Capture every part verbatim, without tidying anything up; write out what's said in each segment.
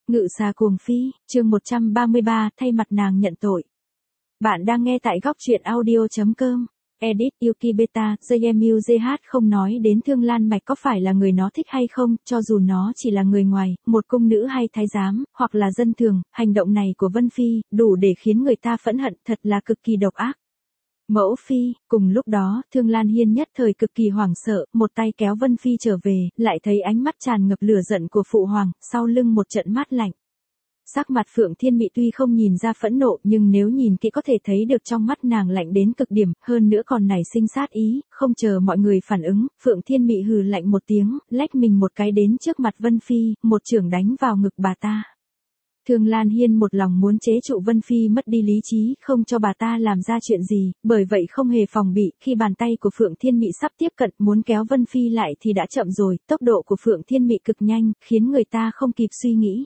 Ngự xà cuồng phi, chương một trăm ba mươi ba, thay mặt nàng nhận tội. Bạn đang nghe tại góc truyện audio chấm com. Edit Yuki Beta, gi em u giê hát không nói đến Thương Lan Mạch có phải là người nó thích hay không, cho dù nó chỉ là người ngoài, một cung nữ hay thái giám, hoặc là dân thường, hành động này của Vân Phi, đủ để khiến người ta phẫn hận, thật là cực kỳ độc ác. Mẫu phi, cùng lúc đó, Thương Lan Hiên nhất thời cực kỳ hoảng sợ, một tay kéo Vân Phi trở về, lại thấy ánh mắt tràn ngập lửa giận của phụ hoàng, sau lưng một trận mát lạnh. Sắc mặt Phượng Thiên Mị tuy không nhìn ra phẫn nộ, nhưng nếu nhìn kỹ có thể thấy được trong mắt nàng lạnh đến cực điểm, hơn nữa còn nảy sinh sát ý, không chờ mọi người phản ứng, Phượng Thiên Mị hừ lạnh một tiếng, lách mình một cái đến trước mặt Vân Phi, một chưởng đánh vào ngực bà ta. Thương Lan Hiên một lòng muốn chế trụ Vân Phi mất đi lý trí, không cho bà ta làm ra chuyện gì, bởi vậy không hề phòng bị, khi bàn tay của Phượng Thiên Mị sắp tiếp cận muốn kéo Vân Phi lại thì đã chậm rồi, tốc độ của Phượng Thiên Mị cực nhanh, khiến người ta không kịp suy nghĩ.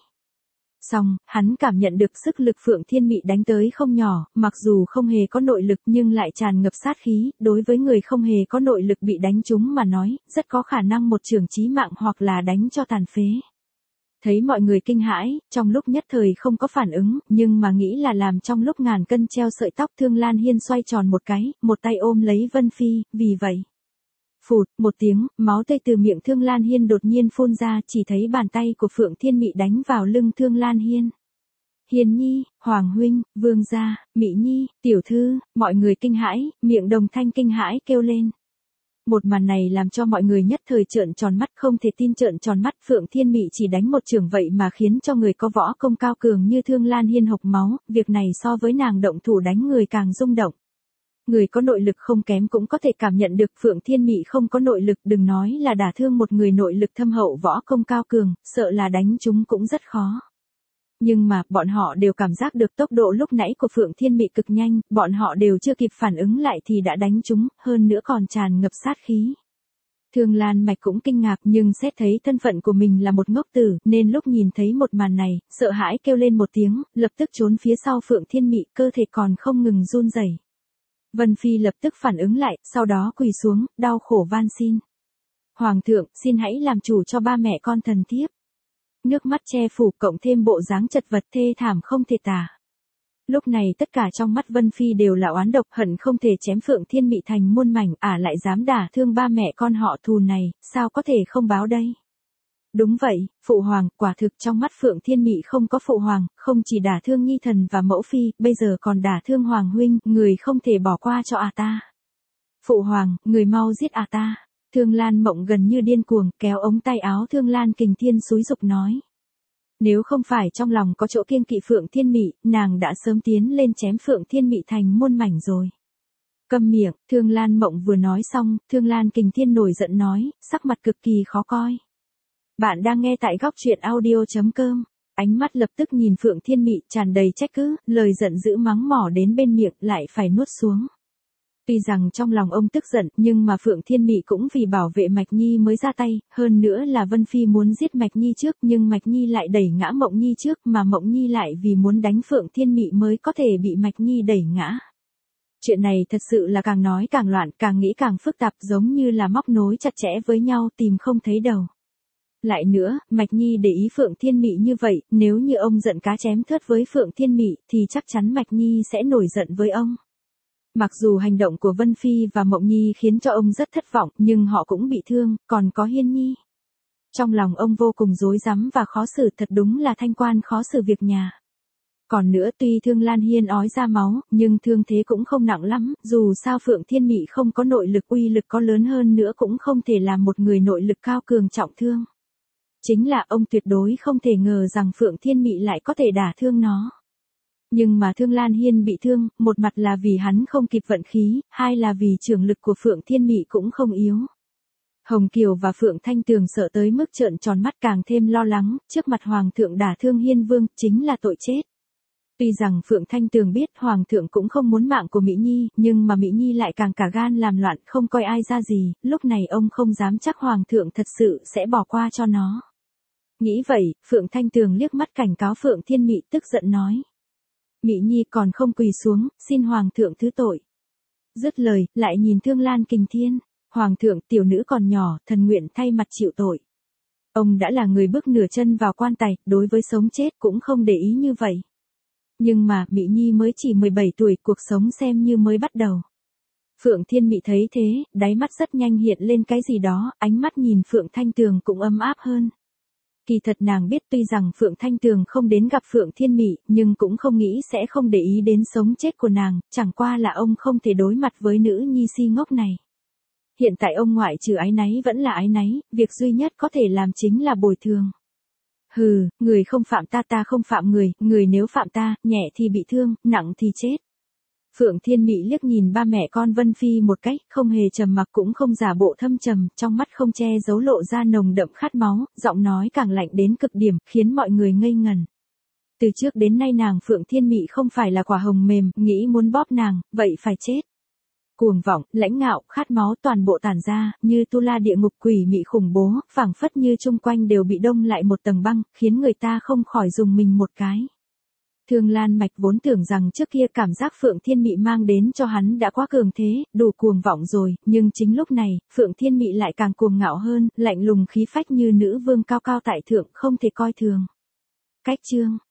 Xong, hắn cảm nhận được sức lực Phượng Thiên Mị đánh tới không nhỏ, mặc dù không hề có nội lực nhưng lại tràn ngập sát khí, đối với người không hề có nội lực bị đánh trúng mà nói, rất có khả năng một chưởng chí mạng hoặc là đánh cho tàn phế. Thấy mọi người kinh hãi, trong lúc nhất thời không có phản ứng, nhưng mà nghĩ là làm trong lúc ngàn cân treo sợi tóc. Thương Lan Hiên xoay tròn một cái, một tay ôm lấy Vân Phi, vì vậy. Phụt, một tiếng, máu tươi từ miệng Thương Lan Hiên đột nhiên phun ra, chỉ thấy bàn tay của Phượng Thiên Mị đánh vào lưng Thương Lan Hiên. Hiền nhi, Hoàng huynh, Vương gia, Mị nhi, tiểu thư, mọi người kinh hãi, miệng đồng thanh kinh hãi kêu lên. Một màn này làm cho mọi người nhất thời trợn tròn mắt, không thể tin trợn tròn mắt. Phượng Thiên Mị chỉ đánh một chưởng vậy mà khiến cho người có võ công cao cường như Thương Lan Hiên hộc máu, việc này so với nàng động thủ đánh người càng rung động. Người có nội lực không kém cũng có thể cảm nhận được Phượng Thiên Mị không có nội lực, đừng nói là đả thương một người nội lực thâm hậu võ công cao cường, sợ là đánh chúng cũng rất khó. Nhưng mà, bọn họ đều cảm giác được tốc độ lúc nãy của Phượng Thiên Mị cực nhanh, bọn họ đều chưa kịp phản ứng lại thì đã đánh chúng, hơn nữa còn tràn ngập sát khí. Thương Lan Mạch cũng kinh ngạc nhưng xét thấy thân phận của mình là một ngốc tử, nên lúc nhìn thấy một màn này, sợ hãi kêu lên một tiếng, lập tức trốn phía sau Phượng Thiên Mị, cơ thể còn không ngừng run rẩy. Vân Phi lập tức phản ứng lại, sau đó quỳ xuống, đau khổ van xin. Hoàng thượng, xin hãy làm chủ cho ba mẹ con thần thiếp. Nước mắt che phủ cộng thêm bộ dáng chật vật thê thảm không thể tả. Lúc này tất cả trong mắt Vân Phi đều là oán độc, hận không thể chém Phượng Thiên Mị thành muôn mảnh, ả lại dám đả thương ba mẹ con họ, thù này, sao có thể không báo đây? Đúng vậy, phụ hoàng, quả thực trong mắt Phượng Thiên Mị không có phụ hoàng, không chỉ đả thương nhi thần và mẫu phi, bây giờ còn đả thương hoàng huynh, người không thể bỏ qua cho ả ta. Phụ hoàng, người mau giết ả ta. Thương Lan Mộng gần như điên cuồng, kéo ống tay áo Thương Lan Kình Thiên xúi giục nói. Nếu không phải trong lòng có chỗ kiêng kỵ Phượng Thiên Mị, nàng đã sớm tiến lên chém Phượng Thiên Mị thành muôn mảnh rồi. Câm miệng, Thương Lan Mộng vừa nói xong, Thương Lan Kình Thiên nổi giận nói, sắc mặt cực kỳ khó coi. Bạn đang nghe tại góc truyện audio chấm com. Ánh mắt lập tức nhìn Phượng Thiên Mị tràn đầy trách cứ, lời giận dữ mắng mỏ đến bên miệng lại phải nuốt xuống. Tuy rằng trong lòng ông tức giận, nhưng mà Phượng Thiên Mị cũng vì bảo vệ Mạch Nhi mới ra tay, hơn nữa là Vân Phi muốn giết Mạch Nhi trước, nhưng Mạch Nhi lại đẩy ngã Mộng Nhi trước, mà Mộng Nhi lại vì muốn đánh Phượng Thiên Mị mới có thể bị Mạch Nhi đẩy ngã. Chuyện này thật sự là càng nói càng loạn, càng nghĩ càng phức tạp, giống như là móc nối chặt chẽ với nhau tìm không thấy đầu. Lại nữa, Mạch Nhi để ý Phượng Thiên Mị như vậy, nếu như ông giận cá chém thớt với Phượng Thiên Mị thì chắc chắn Mạch Nhi sẽ nổi giận với ông. Mặc dù hành động của Vân Phi và Mộng Nhi khiến cho ông rất thất vọng, nhưng họ cũng bị thương, còn có Hiên Nhi. Trong lòng ông vô cùng rối rắm và khó xử, thật đúng là thanh quan khó xử việc nhà. Còn nữa, tuy Thương Lan Hiên ói ra máu, nhưng thương thế cũng không nặng lắm, dù sao Phượng Thiên Mị không có nội lực, uy lực có lớn hơn nữa cũng không thể làm một người nội lực cao cường trọng thương. Chính là ông tuyệt đối không thể ngờ rằng Phượng Thiên Mị lại có thể đả thương nó. Nhưng mà Thương Lan Hiên bị thương, một mặt là vì hắn không kịp vận khí, hai là vì chưởng lực của Phượng Thiên Mị cũng không yếu. Hồng Kiều và Phượng Thanh Tường sợ tới mức trợn tròn mắt càng thêm lo lắng, trước mặt Hoàng thượng đả thương Hiên Vương, chính là tội chết. Tuy rằng Phượng Thanh Tường biết Hoàng thượng cũng không muốn mạng của Mỹ Nhi, nhưng mà Mỹ Nhi lại càng cả gan làm loạn, không coi ai ra gì, lúc này ông không dám chắc Hoàng thượng thật sự sẽ bỏ qua cho nó. Nghĩ vậy, Phượng Thanh Tường liếc mắt cảnh cáo Phượng Thiên Mị, tức giận nói. Mị Nhi còn không quỳ xuống, xin Hoàng thượng thứ tội. Dứt lời, lại nhìn Thương Lan Kình Thiên. Hoàng thượng, tiểu nữ còn nhỏ, thần nguyện thay mặt chịu tội. Ông đã là người bước nửa chân vào quan tài, đối với sống chết cũng không để ý như vậy. Nhưng mà, Mị Nhi mới chỉ mười bảy tuổi, cuộc sống xem như mới bắt đầu. Phượng Thiên Mị thấy thế, đáy mắt rất nhanh hiện lên cái gì đó, ánh mắt nhìn Phượng Thanh Tường cũng ấm áp hơn. Kỳ thật nàng biết tuy rằng Phượng Thanh Tường không đến gặp Phượng Thiên Mị, nhưng cũng không nghĩ sẽ không để ý đến sống chết của nàng, chẳng qua là ông không thể đối mặt với nữ nhi si ngốc này. Hiện tại ông ngoại trừ ái náy vẫn là ái náy, việc duy nhất có thể làm chính là bồi thường. Hừ, người không phạm ta ta không phạm người, người nếu phạm ta, nhẹ thì bị thương, nặng thì chết. Phượng Thiên Mị liếc nhìn ba mẹ con Vân Phi một cách, không hề trầm mặc cũng không giả bộ thâm trầm, trong mắt không che giấu lộ ra nồng đậm khát máu, giọng nói càng lạnh đến cực điểm, khiến mọi người ngây ngẩn. Từ trước đến nay nàng Phượng Thiên Mị không phải là quả hồng mềm, nghĩ muốn bóp nàng, vậy phải chết. Cuồng vọng, lãnh ngạo, khát máu toàn bộ tản ra, như tu la địa ngục quỷ mị khủng bố, phảng phất như chung quanh đều bị đông lại một tầng băng, khiến người ta không khỏi dùng mình một cái. Thương Lan Mạch vốn tưởng rằng trước kia cảm giác Phượng Thiên Mị mang đến cho hắn đã quá cường thế, đủ cuồng vọng rồi, nhưng chính lúc này, Phượng Thiên Mị lại càng cuồng ngạo hơn, lạnh lùng khí phách như nữ vương cao cao tại thượng, không thể coi thường. Cách chương